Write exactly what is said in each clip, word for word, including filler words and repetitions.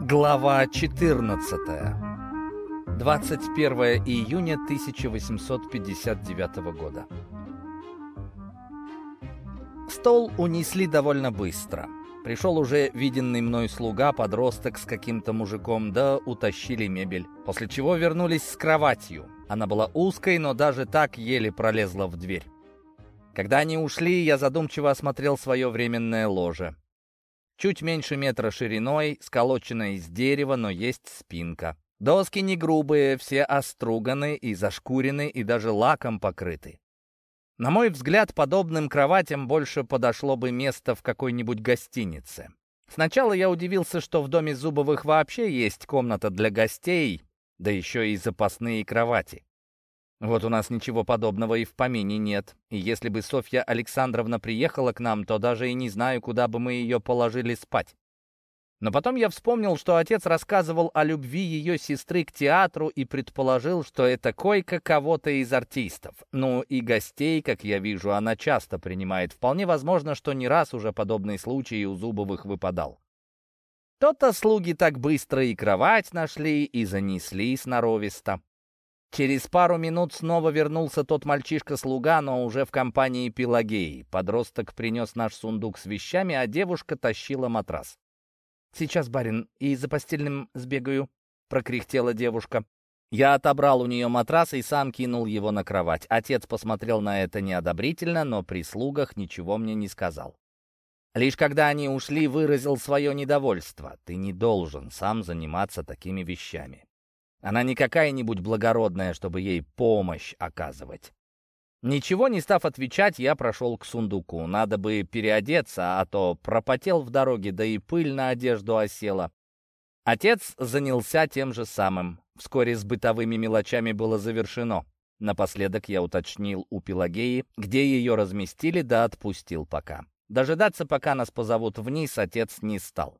Глава четырнадцатая. двадцать первое июня тысяча восемьсот пятьдесят девятого года. Стол унесли довольно быстро. Пришел уже виденный мной слуга, подросток с каким-то мужиком, да утащили мебель. После чего вернулись с кроватью. Она была узкой, но даже так еле пролезла в дверь. Когда они ушли, я задумчиво осмотрел свое временное ложе. Чуть меньше метра шириной, сколоченная из дерева, но есть спинка. Доски не грубые, все оструганы и зашкурены, и даже лаком покрыты. На мой взгляд, подобным кроватям больше подошло бы место в какой-нибудь гостинице. Сначала я удивился, что в доме Зубовых вообще есть комната для гостей, да еще и запасные кровати. Вот у нас ничего подобного и в помине нет. И если бы Софья Александровна приехала к нам, то даже и не знаю, куда бы мы ее положили спать. Но потом я вспомнил, что отец рассказывал о любви ее сестры к театру и предположил, что это койка кого-то из артистов. Ну и гостей, как я вижу, она часто принимает. Вполне возможно, что не раз уже подобный случай у Зубовых выпадал. То-то слуги так быстро и кровать нашли, и занесли сноровисто. Через пару минут снова вернулся тот мальчишка-слуга, но уже в компании Пелагеи. Подросток принес наш сундук с вещами, а девушка тащила матрас. «Сейчас, барин, и за постельным сбегаю», — прокряхтела девушка. Я отобрал у нее матрас и сам кинул его на кровать. Отец посмотрел на это неодобрительно, но при слугах ничего мне не сказал. Лишь когда они ушли, выразил свое недовольство. «Ты не должен сам заниматься такими вещами. Она не какая-нибудь благородная, чтобы ей помощь оказывать». Ничего не став отвечать, я прошел к сундуку. Надо бы переодеться, а то пропотел в дороге, да и пыль на одежду осела. Отец занялся тем же самым. Вскоре с бытовыми мелочами было завершено. Напоследок я уточнил у Пелагеи, где ее разместили, да отпустил пока. Дожидаться, пока нас позовут вниз, отец не стал.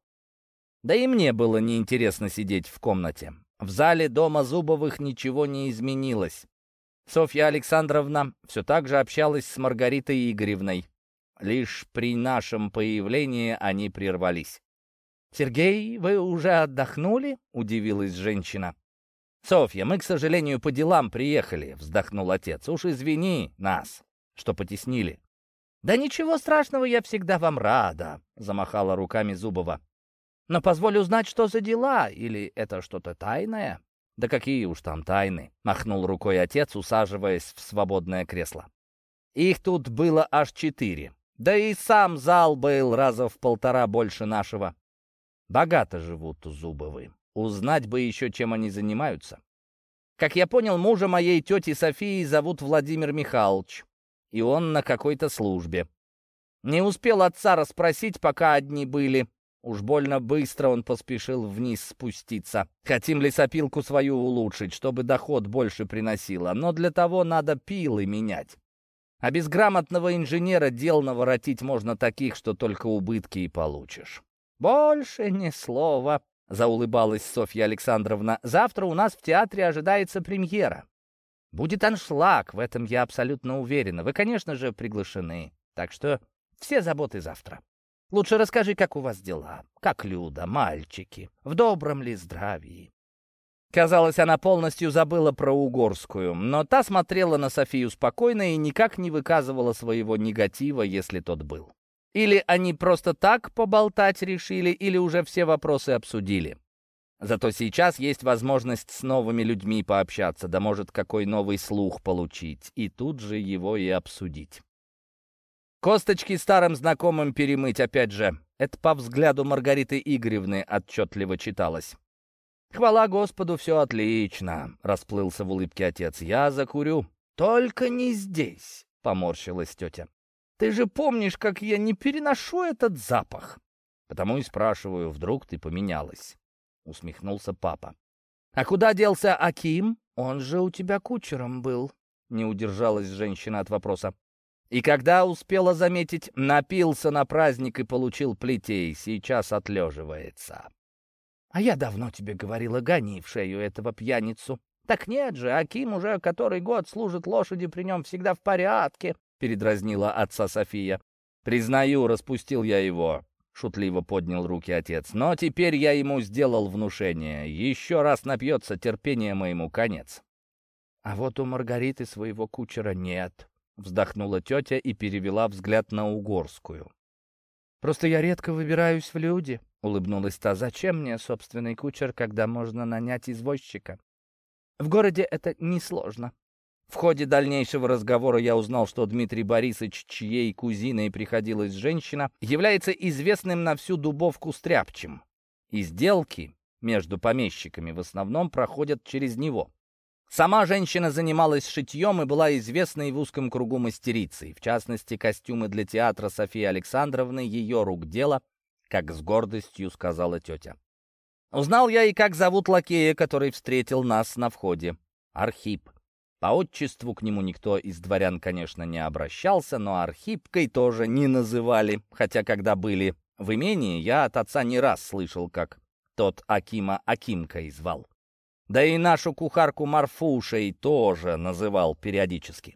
Да и мне было неинтересно сидеть в комнате. В зале дома Зубовых ничего не изменилось. Софья Александровна все так же общалась с Маргаритой Игоревной. Лишь при нашем появлении они прервались. «Сергей, вы уже отдохнули?» — удивилась женщина. «Софья, мы, к сожалению, по делам приехали», — вздохнул отец. «Уж извини нас, что потеснили». «Да ничего страшного, я всегда вам рада», — замахала руками Зубова. «Но позволь узнать, что за дела, или это что-то тайное?» «Да какие уж там тайны», — махнул рукой отец, усаживаясь в свободное кресло. «Их тут было аж четыре. Да и сам зал был раза в полтора больше нашего. Богато живут Зубовы. Узнать бы еще, чем они занимаются. Как я понял, мужа моей тети Софии зовут Владимир Михайлович, и он на какой-то службе. Не успел отца расспросить, пока одни были. Уж больно быстро он поспешил вниз спуститься. Хотим лесопилку свою улучшить, чтобы доход больше приносило, но для того надо пилы менять. А без грамотного инженера дел наворотить можно таких, что только убытки и получишь». «Больше ни слова», — заулыбалась Софья Александровна. «Завтра у нас в театре ожидается премьера. Будет аншлаг, в этом я абсолютно уверена. Вы, конечно же, приглашены, так что все заботы завтра. Лучше расскажи, как у вас дела, как Люда, мальчики, в добром ли здравии?» Казалось, она полностью забыла про Угорскую, но та смотрела на Софию спокойно и никак не выказывала своего негатива, если тот был. Или они просто так поболтать решили, или уже все вопросы обсудили. Зато сейчас есть возможность с новыми людьми пообщаться, да может какой новый слух получить, и тут же его и обсудить. Косточки старым знакомым перемыть, опять же. Это по взгляду Маргариты Игоревны отчетливо читалось. «Хвала Господу, все отлично», — расплылся в улыбке отец. «Я закурю». «Только не здесь», — поморщилась тетя. «Ты же помнишь, как я не переношу этот запах?» «Потому и спрашиваю, вдруг ты поменялась», — усмехнулся папа. «А куда делся Аким? Он же у тебя кучером был», — не удержалась женщина от вопроса. «И когда успела заметить, напился на праздник и получил плетей, сейчас отлеживается». «А я давно тебе говорила, гони в шею этого пьяницу». «Так нет же, Аким уже который год служит лошади, при нем всегда в порядке», — передразнила отца София. «Признаю, распустил я его, шутливо поднял руки отец. «Но теперь я ему сделал внушение. Еще раз напьется, терпение моему конец». «А вот у Маргариты своего кучера нет», — вздохнула тетя и перевела взгляд на Угорскую. «Просто я редко выбираюсь в люди», — улыбнулась та. «Зачем мне собственный кучер, когда можно нанять извозчика? В городе это несложно». В ходе дальнейшего разговора я узнал, что Дмитрий Борисович, чьей кузиной приходилась женщина, является известным на всю Дубовку стряпчим. И сделки между помещиками в основном проходят через него. Сама женщина занималась шитьем и была известной в узком кругу мастерицей. В частности, костюмы для театра Софии Александровны — ее рук дело, как с гордостью сказала тетя. Узнал я и как зовут лакея, который встретил нас на входе. Архип. По отчеству к нему никто из дворян, конечно, не обращался, но Архипкой тоже не называли, хотя когда были в имении, я от отца не раз слышал, как тот Акима Акимкой звал. Да и нашу кухарку Марфушей тоже называл периодически.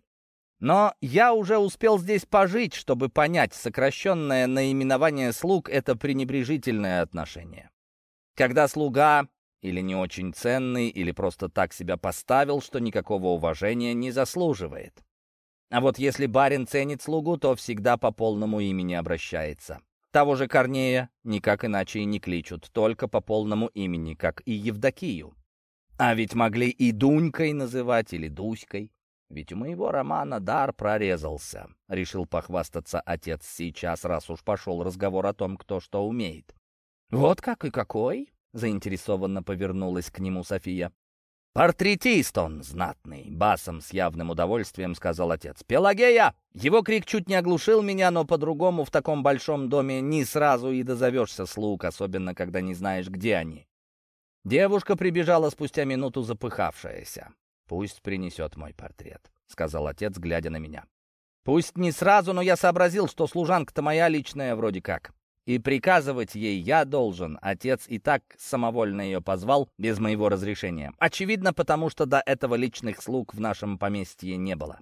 Но я уже успел здесь пожить, чтобы понять, сокращенное наименование слуг — это пренебрежительное отношение. Когда слуга или не очень ценный, или просто так себя поставил, что никакого уважения не заслуживает. А вот если барин ценит слугу, то всегда по полному имени обращается. Того же Корнея никак иначе и не кличут, только по полному имени, как и Евдокию. А ведь могли и Дунькой называть, или Дуськой. Ведь у моего Романа дар прорезался, решил похвастаться отец сейчас, раз уж пошел разговор о том, кто что умеет. «Вот как и какой?» — заинтересованно повернулась к нему София. «Портретист он знатный», — басом с явным удовольствием сказал отец. «Пелагея!» Его крик чуть не оглушил меня, но по-другому в таком большом доме не сразу и дозовешься слуг, особенно когда не знаешь, где они. Девушка прибежала спустя минуту запыхавшаяся. «Пусть принесет мой портрет», — сказал отец, глядя на меня. «Пусть не сразу, но я сообразил, что служанка-то моя личная вроде как. И приказывать ей я должен. Отец и так самовольно ее позвал без моего разрешения. Очевидно, потому что до этого личных слуг в нашем поместье не было».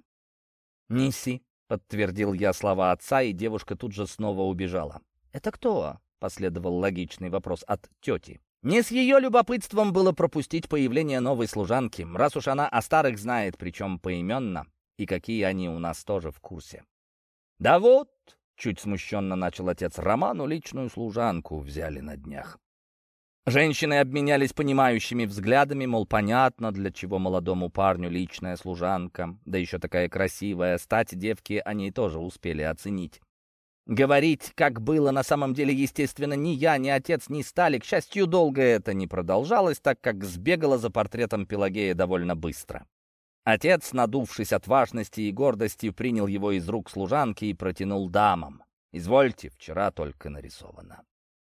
«Неси», — подтвердил я слова отца, и девушка тут же снова убежала. «Это кто?» — последовал логичный вопрос от тети. Не с ее любопытством было пропустить появление новой служанки, раз уж она о старых знает, причем поименно, и какие они у нас тоже в курсе. «Да вот», — чуть смущенно начал отец, — «Роману личную служанку взяли на днях». Женщины обменялись понимающими взглядами, мол, понятно, для чего молодому парню личная служанка, да еще такая красивая, стать девки они тоже успели оценить. Говорить, как было на самом деле, естественно, ни я, ни отец не стали. К счастью, долго это не продолжалось, так как сбегала за портретом Пелагея довольно быстро. Отец, надувшись от важности и гордости, принял его из рук служанки и протянул дамам. «Извольте, вчера только нарисовано».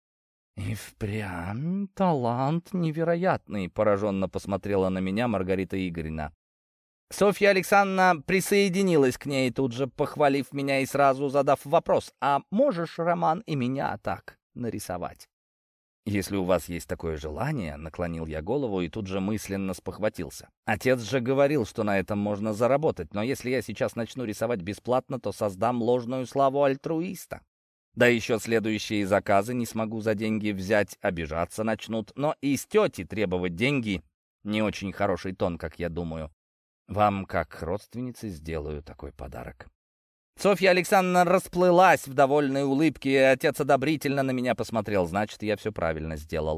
«И впрямь талант невероятный», — пораженно посмотрела на меня Маргарита Игоревна. Софья Александровна присоединилась к ней, тут же похвалив меня и сразу задав вопрос: «А можешь, Роман, и меня так нарисовать?» «Если у вас есть такое желание», — наклонил я голову и тут же мысленно спохватился. «Отец же говорил, что на этом можно заработать, но если я сейчас начну рисовать бесплатно, то создам ложную славу альтруиста. Да еще следующие заказы не смогу за деньги взять, обижаться начнут, но и с тети требовать деньги — не очень хороший тон, как я думаю. Вам, как родственнице, сделаю такой подарок». Софья Александровна расплылась в довольной улыбке, и отец одобрительно на меня посмотрел. Значит, я все правильно сделал.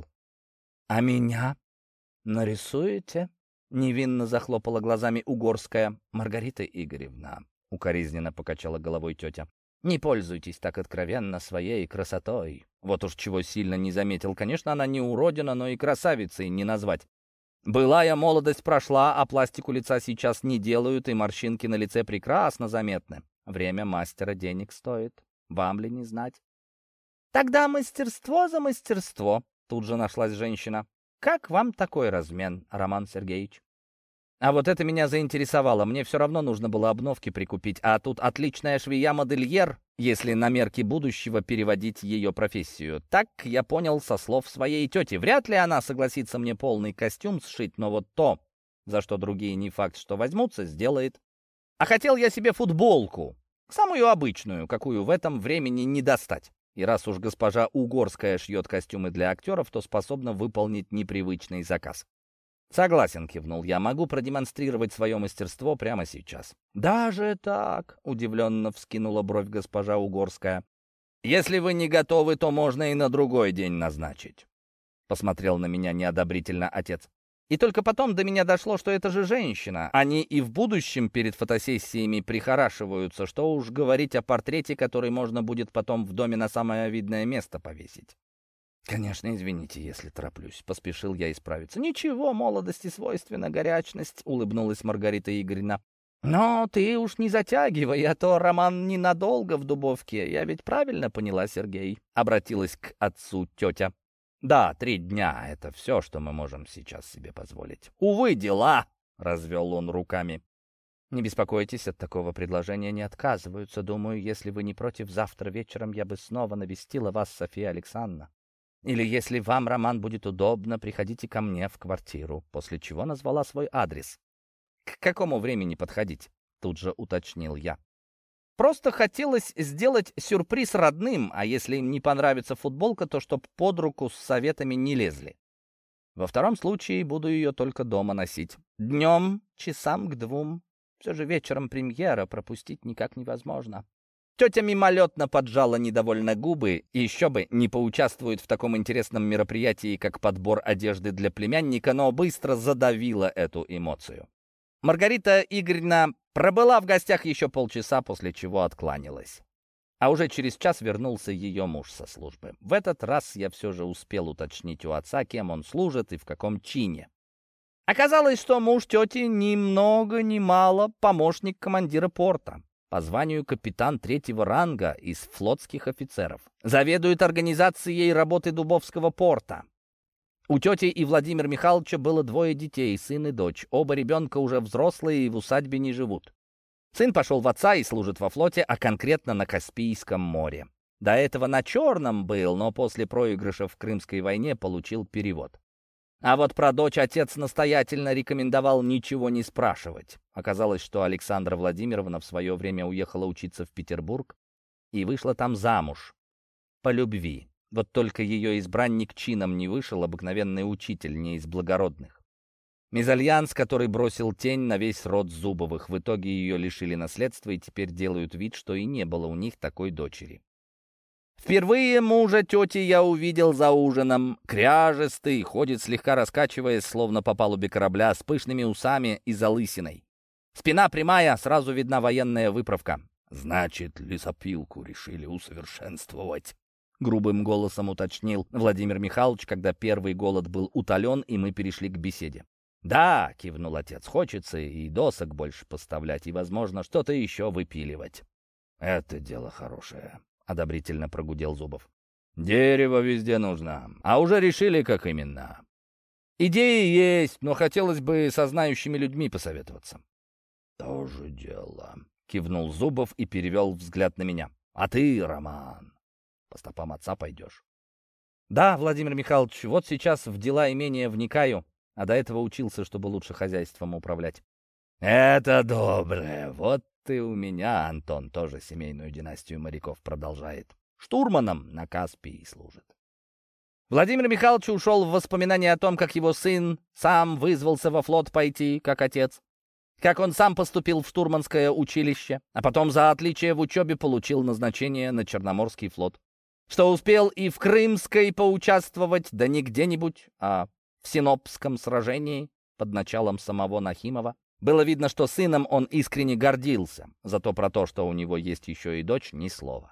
«А меня нарисуете?» — невинно захлопала глазами Угорская. «Маргарита Игоревна», — укоризненно покачала головой тетя, — «не пользуйтесь так откровенно своей красотой». Вот уж чего сильно не заметил. Конечно, она не уродина, но и красавицей не назвать. Былая молодость прошла, а пластику лица сейчас не делают, и морщинки на лице прекрасно заметны. Время мастера денег стоит. Вам ли не знать? «Тогда мастерство за мастерство», — тут же нашлась женщина. «Как вам такой размен, Роман Сергеевич?» А вот это меня заинтересовало. Мне все равно нужно было обновки прикупить, а тут отличная швея-модельер, если на мерки будущего переводить ее профессию. Так я понял со слов своей тети. Вряд ли она согласится мне полный костюм сшить, но вот то, за что другие не факт, что возьмутся, сделает. А хотел я себе футболку, самую обычную, какую в этом времени не достать. И раз уж госпожа Угорская шьет костюмы для актеров, то способна выполнить непривычный заказ. «Согласен», — кивнул я, — «могу продемонстрировать свое мастерство прямо сейчас». «Даже так?» — удивленно вскинула бровь госпожа Угорская. «Если вы не готовы, то можно и на другой день назначить», — посмотрел на меня неодобрительно отец. И только потом до меня дошло, что это же женщина. Они и в будущем перед фотосессиями прихорашиваются, что уж говорить о портрете, который можно будет потом в доме на самое видное место повесить. «Конечно, извините, если тороплюсь», — поспешил я исправиться. «Ничего, молодости свойственна горячность», — улыбнулась Маргарита Игоревна. «Но ты уж не затягивай, а то роман ненадолго в Дубовке. Я ведь правильно поняла, Сергей?» — обратилась к отцу тетя. «Да, три дня — это все, что мы можем сейчас себе позволить». «Увы, дела!» — развел он руками. «Не беспокойтесь, от такого предложения не отказываются. Думаю, если вы не против, завтра вечером я бы снова навестила вас, София Александровна. Или, если вам, Роман, будет удобно, приходите ко мне в квартиру», после чего назвала свой адрес. «К какому времени подходить?» — тут же уточнил я. Просто хотелось сделать сюрприз родным, а если им не понравится футболка, то чтоб под руку с советами не лезли. Во втором случае буду ее только дома носить. Днем, часам к двум. Все же вечером премьера, пропустить никак невозможно. Тетя мимолетно поджала недовольно губы, и еще бы не поучаствует в таком интересном мероприятии, как подбор одежды для племянника, но быстро задавила эту эмоцию. Маргарита Игоревна пробыла в гостях еще полчаса, после чего откланялась. А уже через час вернулся ее муж со службы. В этот раз я все же успел уточнить у отца, кем он служит и в каком чине. Оказалось, что муж тети ни много ни мало помощник командира порта. По званию капитан третьего ранга из флотских офицеров. Заведует организацией работы Дубовского порта. У тети и Владимира Михайловича было двое детей, сын и дочь. Оба ребенка уже взрослые и в усадьбе не живут. Сын пошел в отца и служит во флоте, а конкретно на Каспийском море. До этого на Черном был, но после проигрыша в Крымской войне получил перевод. А вот про дочь отец настоятельно рекомендовал ничего не спрашивать. Оказалось, что Александра Владимировна в свое время уехала учиться в Петербург и вышла там замуж. По любви. Вот только ее избранник чином не вышел, обыкновенный учитель, не из благородных. Мезальянс, который бросил тень на весь род Зубовых. В итоге ее лишили наследства и теперь делают вид, что и не было у них такой дочери. Впервые мужа тети я увидел за ужином. Кряжестый, ходит слегка раскачиваясь, словно по палубе корабля, с пышными усами и залысиной. Спина прямая, сразу видна военная выправка. «Значит, лесопилку решили усовершенствовать», — грубым голосом уточнил Владимир Михайлович, когда первый голод был утолен, и мы перешли к беседе. «Да», — кивнул отец, — «хочется и досок больше поставлять, и, возможно, что-то еще выпиливать». «Это дело хорошее», — одобрительно прогудел Зубов. «Дерево везде нужно. А уже решили, как именно?» «Идеи есть, но хотелось бы со знающими людьми посоветоваться». «Тоже дело», — кивнул Зубов и перевел взгляд на меня. «А ты, Роман, по стопам отца пойдешь?» «Да, Владимир Михайлович, вот сейчас в дела имения вникаю, а до этого учился, чтобы лучше хозяйством управлять». «Это доброе. Вот ты у меня, Антон, тоже семейную династию моряков продолжает. Штурманом на Каспии служит». Владимир Михайлович ушел в воспоминания о том, как его сын сам вызвался во флот пойти, как отец. Как он сам поступил в штурманское училище, а потом за отличие в учебе получил назначение на Черноморский флот. Что успел и в Крымской поучаствовать, да не где-нибудь, а в Синопском сражении под началом самого Нахимова. Было видно, что сыном он искренне гордился, зато про то, что у него есть еще и дочь, ни слова.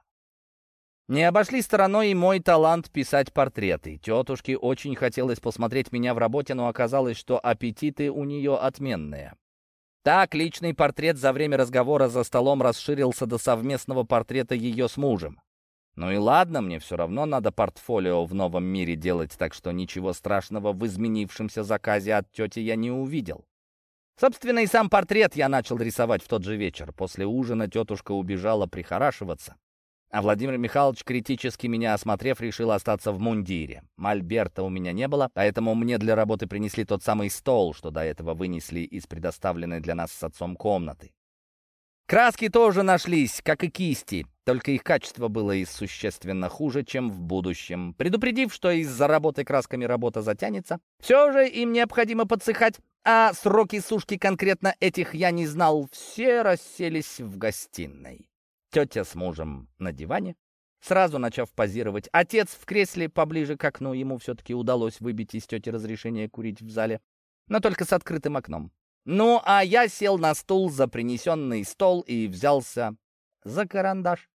Не обошли стороной и мой талант писать портреты. Тетушке очень хотелось посмотреть меня в работе, но оказалось, что аппетиты у нее отменные. Так личный портрет за время разговора за столом расширился до совместного портрета ее с мужем. Ну и ладно, мне все равно надо портфолио в новом мире делать, так что ничего страшного в изменившемся заказе от тети я не увидел. Собственно, и сам портрет я начал рисовать в тот же вечер. После ужина тетушка убежала прихорашиваться, а Владимир Михайлович, критически меня осмотрев, решил остаться в мундире. Мольберта у меня не было, поэтому мне для работы принесли тот самый стол, что до этого вынесли из предоставленной для нас с отцом комнаты. Краски тоже нашлись, как и кисти. Только их качество было и существенно хуже, чем в будущем. Предупредив, что из-за работы красками работа затянется, все же им необходимо подсыхать, а сроки сушки конкретно этих я не знал, все расселись в гостиной. Тетя с мужем на диване, сразу начав позировать. Отец в кресле поближе к окну, ему все-таки удалось выбить из тети разрешение курить в зале, но только с открытым окном. Ну, а я сел на стул за принесенный стол и взялся за карандаш.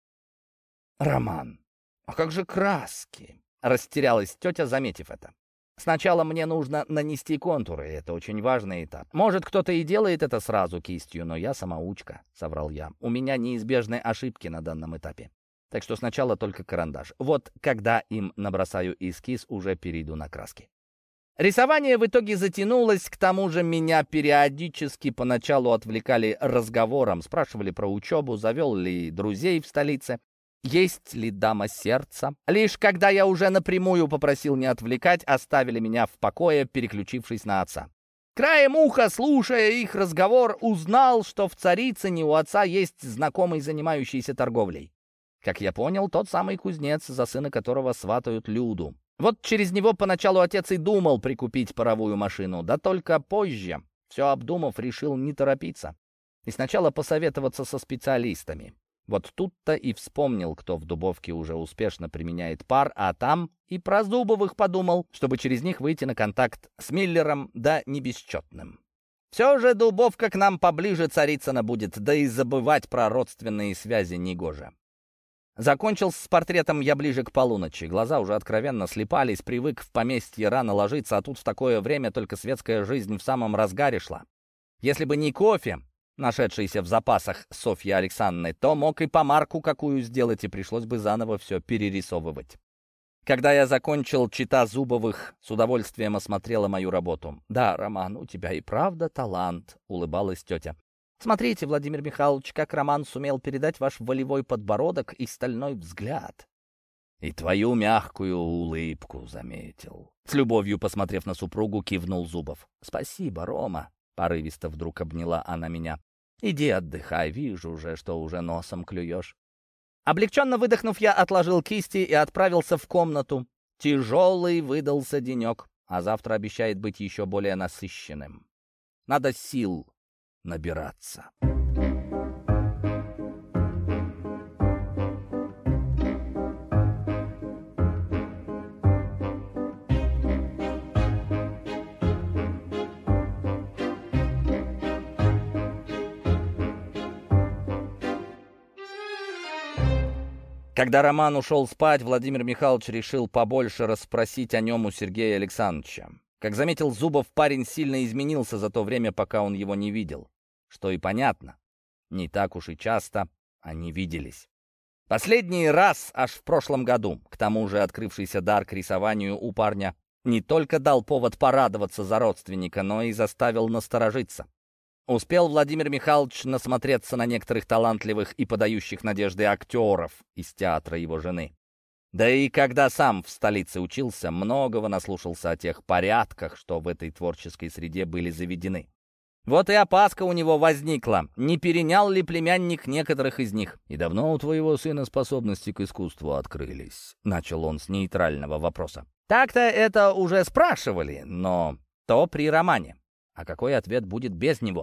«Роман, а как же краски?» — растерялась тетя, заметив это. «Сначала мне нужно нанести контуры, это очень важный этап. Может, кто-то и делает это сразу кистью, но я самоучка», — соврал я. «У меня неизбежны ошибки на данном этапе. Так что сначала только карандаш. Вот когда им набросаю эскиз, уже перейду на краски». Рисование в итоге затянулось, к тому же меня периодически поначалу отвлекали разговором, спрашивали про учебу, завел ли друзей в столице, есть ли дама сердца. Лишь когда я уже напрямую попросил не отвлекать, оставили меня в покое, переключившись на отца. Краем уха, слушая их разговор, узнал, что в Царицыне у отца есть знакомый, занимающийся торговлей. Как я понял, тот самый кузнец, за сына которого сватают Люду. Вот через него поначалу отец и думал прикупить паровую машину, да только позже, все обдумав, решил не торопиться и сначала посоветоваться со специалистами. Вот тут-то и вспомнил, кто в Дубовке уже успешно применяет пар, а там и про Зубовых подумал, чтобы через них выйти на контакт с Миллером, да не бесчетным. Все же Дубовка к нам поближе Царицына будет, да и забывать про родственные связи негоже. Закончил с портретом я ближе к полуночи. Глаза уже откровенно слипались, привык в поместье рано ложиться, а тут в такое время только светская жизнь в самом разгаре шла. Если бы не кофе, нашедшийся в запасах Софьи Александровны, то мог и помарку какую сделать, и пришлось бы заново все перерисовывать. Когда я закончил, чита Зубовых с удовольствием осмотрела мою работу. «Да, Роман, у тебя и правда талант», — улыбалась тетя. «Смотрите, Владимир Михайлович, как Роман сумел передать ваш волевой подбородок и стальной взгляд». «И твою мягкую улыбку заметил». С любовью, посмотрев на супругу, кивнул Зубов. «Спасибо, Рома», — порывисто вдруг обняла она меня. «Иди отдыхай, вижу уже, что уже носом клюешь». Облегченно выдохнув, я отложил кисти и отправился в комнату. Тяжелый выдался денек, а завтра обещает быть еще более насыщенным. Надо сил набираться. Когда Роман ушел спать, Владимир Михайлович решил побольше расспросить о нем у Сергея Александровича. Как заметил Зубов, парень сильно изменился за то время, пока он его не видел. Что и понятно, не так уж и часто они виделись. Последний раз аж в прошлом году. К тому же открывшийся дар к рисованию у парня не только дал повод порадоваться за родственника, но и заставил насторожиться. Успел Владимир Михайлович насмотреться на некоторых талантливых и подающих надежды актеров из театра его жены. Да и когда сам в столице учился, многого наслушался о тех порядках, что в этой творческой среде были заведены. Вот и опаска у него возникла, не перенял ли племянник некоторых из них. «И давно у твоего сына способности к искусству открылись?» — начал он с нейтрального вопроса. Так-то это уже спрашивали, но то при романе. А какой ответ будет без него?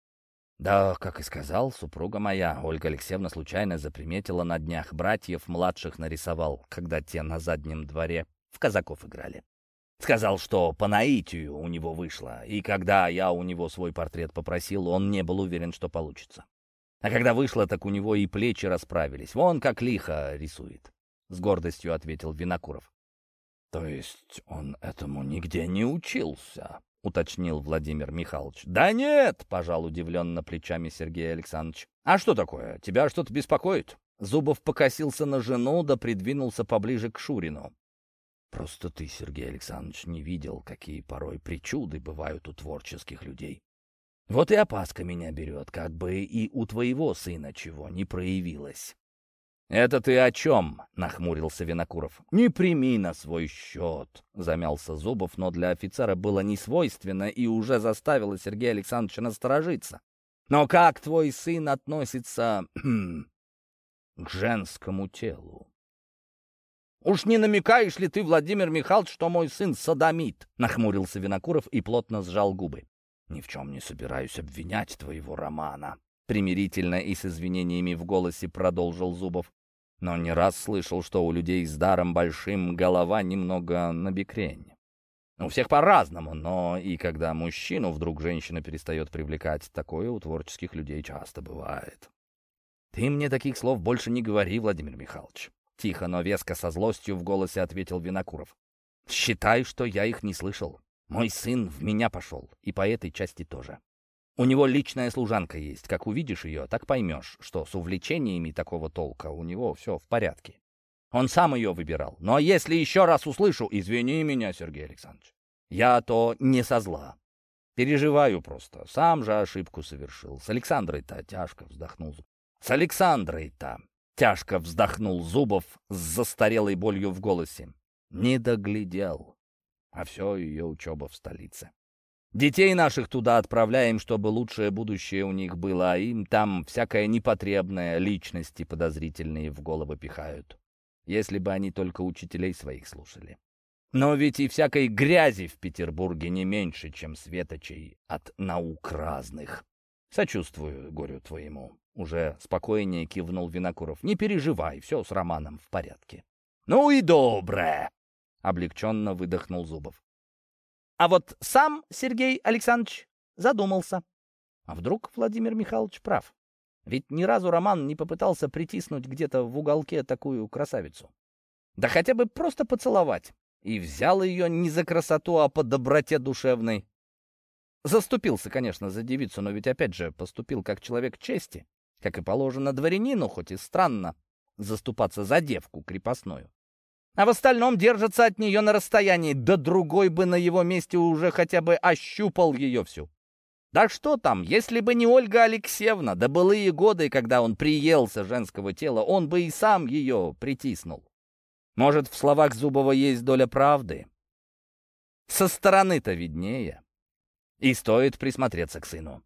Да, как и сказал, супруга моя, Ольга Алексеевна, случайно заприметила на днях братьев младших нарисовал, когда те на заднем дворе в казаков играли. Сказал, что по наитию у него вышло, и когда я у него свой портрет попросил, он не был уверен, что получится. А когда вышло, так у него и плечи расправились. Вон как лихо рисует, — с гордостью ответил Винокуров. То есть он этому нигде не учился? — уточнил Владимир Михайлович. «Да нет!» — пожал удивленно плечами Сергей Александрович. «А что такое? Тебя что-то беспокоит?» Зубов покосился на жену, да придвинулся поближе к Шурину. «Просто ты, Сергей Александрович, не видел, какие порой причуды бывают у творческих людей. Вот и опаска меня берет, как бы и у твоего сына чего не проявилось». «Это ты о чем?» — нахмурился Винокуров. «Не прими на свой счет», — замялся Зубов, но для офицера было несвойственно и уже заставило Сергея Александровича насторожиться. «Но как твой сын относится к женскому телу. «Уж не намекаешь ли ты, Владимир Михайлович, что мой сын содомит?» — нахмурился Винокуров и плотно сжал губы. «Ни в чем не собираюсь обвинять твоего Романа», — примирительно и с извинениями в голосе продолжил Зубов. «Но не раз слышал, что у людей с даром большим голова немного набекрень. У всех по-разному, но и когда мужчину вдруг женщина перестает привлекать, такое у творческих людей часто бывает». «Ты мне таких слов больше не говори, Владимир Михайлович», — тихо, но веско, со злостью в голосе ответил Винокуров. «Считай, что я их не слышал. Мой сын в меня пошел, и по этой части тоже. У него личная служанка есть. Как увидишь ее, так поймешь, что с увлечениями такого толка у него все в порядке. Он сам ее выбирал. Но если еще раз услышу, извини меня, Сергей Александрович, я то не со зла. Переживаю просто. Сам же ошибку совершил. С Александрой-то тяжко вздохнул. С Александрой-то тяжко вздохнул Зубов с застарелой болью в голосе. Не доглядел. А все ее учеба в столице. Детей наших туда отправляем, чтобы лучшее будущее у них было, а им там всякое непотребное, личности подозрительные в головы пихают. Если бы они только учителей своих слушали. Но ведь и всякой грязи в Петербурге не меньше, чем светочей от наук разных. Сочувствую горю твоему. Уже спокойнее кивнул Винокуров. Не переживай, все с Романом в порядке. Ну и доброе! Облегченно выдохнул Зубов. А вот сам Сергей Александрович задумался. А вдруг Владимир Михайлович прав? Ведь ни разу Роман не попытался притиснуть где-то в уголке такую красавицу. Да хотя бы просто поцеловать. И взял ее не за красоту, а по доброте душевной. Заступился, конечно, за девицу, но ведь опять же поступил как человек чести, как и положено дворянину, хоть и странно заступаться за девку крепостную. А в остальном держится от нее на расстоянии, да другой бы на его месте уже хотя бы ощупал ее всю. Да что там, если бы не Ольга Алексеевна, да былые годы, когда он приелся женского тела, он бы и сам ее притиснул. Может, в словах Зубова есть доля правды? Со стороны-то виднее. И стоит присмотреться к сыну.